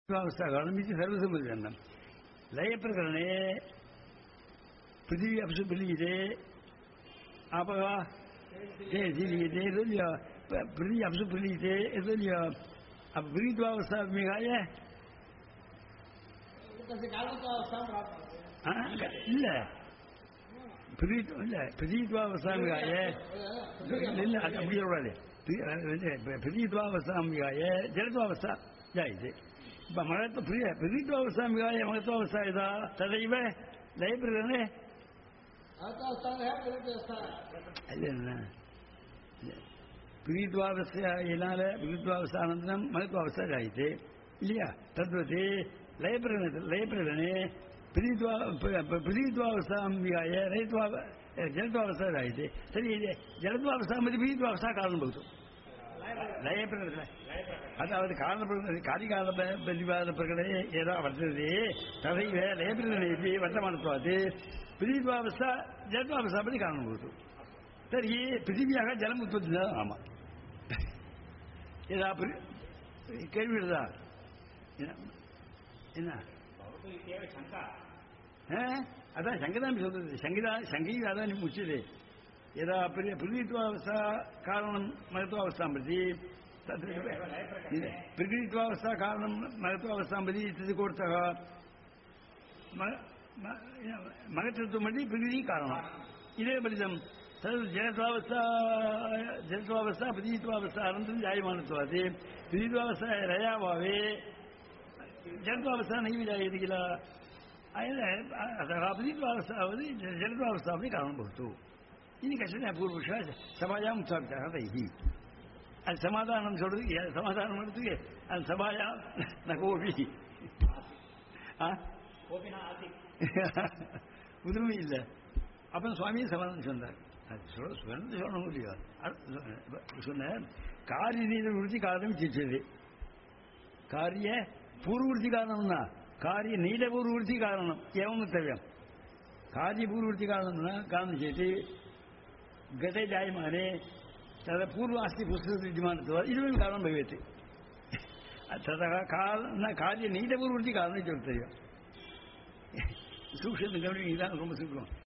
कारणमिति सर्वसम्मतिकरणं लयप्रकरणे पृथिवी अपसु प्रलीयते आपः तेजीयते पृथिवी अपसु प्रलीयते विपरीतवावस्था विहाय இல்ல பிரதீத்வாவஸ்தா விகாய இல்ல அப்படி சொல்றாரு பிரதீத்வாவஸ்தா விகாய ஜலத்வாவஸ்தா जायते प्रदीत्वावस्था विहाय महत्वावस्था यदा तदैव लयप्रकरणे प्रदीत्वावस्थायाल प्रदीत्वावस्थानन्तरं महत्वावस्था जायते இல்லையா तद्वत् लयप्रकरणे प्रदीत्वावस्थां विहाय जलत्वावस्था जायते तर्हि जलत्वावस्था मध्ये प्रदीत्वावस्था कारणं भवतु लयप्रकरणे अதாவது कार्यकालप्रतिपादप्रकरणे यदा वर्तते तदैव लयप्रकरणेपि वर्तमानत्वात् प्रदीत्वावस्था जलत्वावस्था प्रति कारणं भवतु तर्हि पृथिव्याः जलम् उत्पत्ति नाम यदा केळ्विडदा अतः शङ्कतापि शङ्कैः इदानीम् उच्यते यदा प्रदीत्वावस्था कारणं महत्वावस्थां प्रति प्रकृतित्वावस्था कारणं महत्वावस्थां प्रति इत्यस्य कोऽर्थः महत्त्वमध्ये प्रकृतिः कारणम् इदेव फलितं तद् जलत्वावस्था प्रदीत्वावस्था अनन्तरं जायमानत्वात् प्रदीत्वावस्था लयाभावे जलत्वावस्था नैव जायते किल अतः प्रदीत्वावस्थावत् जलत्वावस्थापि कारणं भवतु इति कश्चन पूर्वपक्षः सभायाम् उत्थापितः तैः அது சமாதானம் சொல்றது சமாதானம் எடுத்துக்க அது சபாயா ந கோபி புதுமை இல்லை அப்போ சுவாமியே சமாதானம் சொன்னார் அது சொல்ல முடியும் சொன்ன காரிய நீத விருத்தி காரணம் சிச்சது காரிய பூர்வவருத்தி காரணம்னா காரிய நீல பூர்வவருத்தி காரணம் ஏவமுத்தव्यம் காரிய பூர்வவருத்தி காரணம்னா காரணம் சேத்து गते जायमाने तदा पूर्व अस्ति पुस्तकं विद्यमानत्वात् इदमेव कारणं भवेत् ततः कार्यनीतपूर्ववर्ति कारणं चोक्तव्यं सूक्ष्मं गमनं इदानीं सूक्ष्मम्